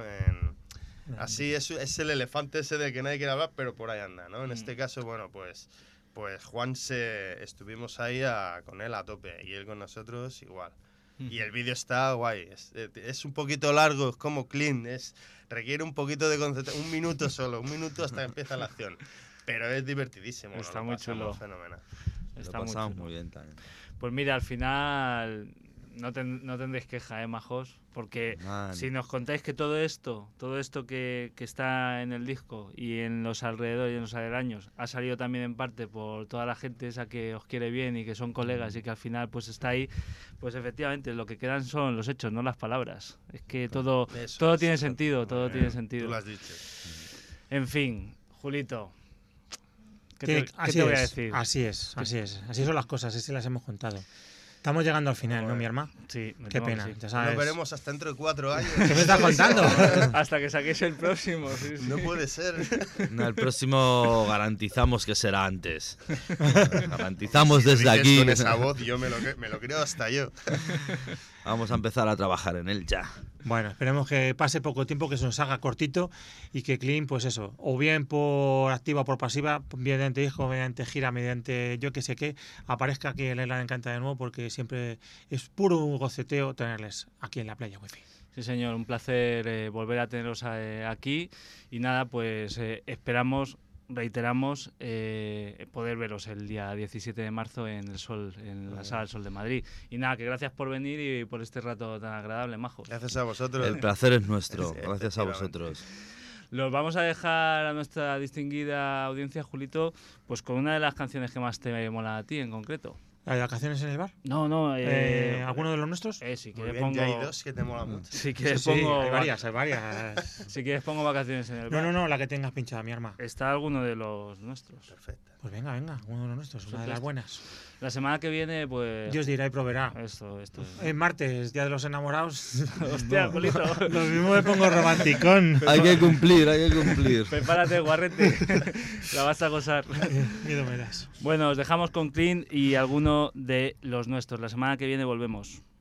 Así es el elefante ese del que nadie quiere hablar, pero por ahí anda, ¿no? En este caso, bueno, pues Juan estuvimos ahí con él a tope y él con nosotros igual. Y el vídeo está guay, es un poquito largo, es como clean, requiere un poquito de concentración, un minuto hasta que empieza la acción. Pero es divertidísimo. Está muy chulo. Fenomenal. Está Lo pasamos chulo. muy bien también. Pues mira, al final no tendréis queja, majos, porque si nos contáis que todo esto que está en el disco y en los alrededores y en los aledaños ha salido también en parte por toda la gente esa que os quiere bien y que son colegas y que al final pues está ahí, pues efectivamente lo que quedan son los hechos, no las palabras. Es que todo tiene sentido, todo tiene sentido. Tú lo has dicho. En fin, Julito. ¿Qué te voy a decir? Así son las cosas, así las hemos contado. Estamos llegando al final, ¿no, mi hermano? Sí, qué pena, ya sabes. Nos veremos hasta dentro de 4 años. ¿Qué me estás contando? Hasta que saquéis el próximo. Sí. No puede ser. No, el próximo garantizamos que será antes. Garantizamos desde aquí. Con esa voz yo me lo creo hasta yo. Vamos a empezar a trabajar en él ya. Bueno, esperemos que pase poco tiempo, que se nos haga cortito y que Clean, pues eso, o bien por activa o por pasiva, mediante disco, mediante gira, mediante yo que sé qué, aparezca aquí en Island Encanta de nuevo, porque siempre es puro goceteo tenerles aquí en la playa Wi-Fi. Sí, señor, un placer volver a teneros aquí y nada, pues reiteramos poder veros el día 17 de marzo en el Sol, en la Sala del Sol de Madrid. Y nada, que gracias por venir y por este rato tan agradable, majos. Gracias a vosotros. El placer es nuestro. Sí, gracias a vosotros. Los vamos a dejar a nuestra distinguida audiencia, Julito, pues con una de las canciones que más te mola a ti en concreto. ¿La de vacaciones en el bar? No. ¿Alguno de los nuestros? Si Muy quieres bien, pongo... ya hay 2 que te molan mucho. Si quieres Sí, pongo... hay varias. Si quieres pongo vacaciones en el bar. No, la que tengas pinchada, mi arma. Está alguno de los nuestros. Perfecto. Pues venga, uno de los nuestros, una de las buenas. La semana que viene, pues... Dios dirá y proveerá. Esto. En martes, Día de los Enamorados. Hostia, Julito. Lo mismo me pongo romanticón. Hay que cumplir. Prepárate, guarrete. La vas a gozar. Miedo me das. Bueno, os dejamos con Clean y alguno de los nuestros. La semana que viene volvemos.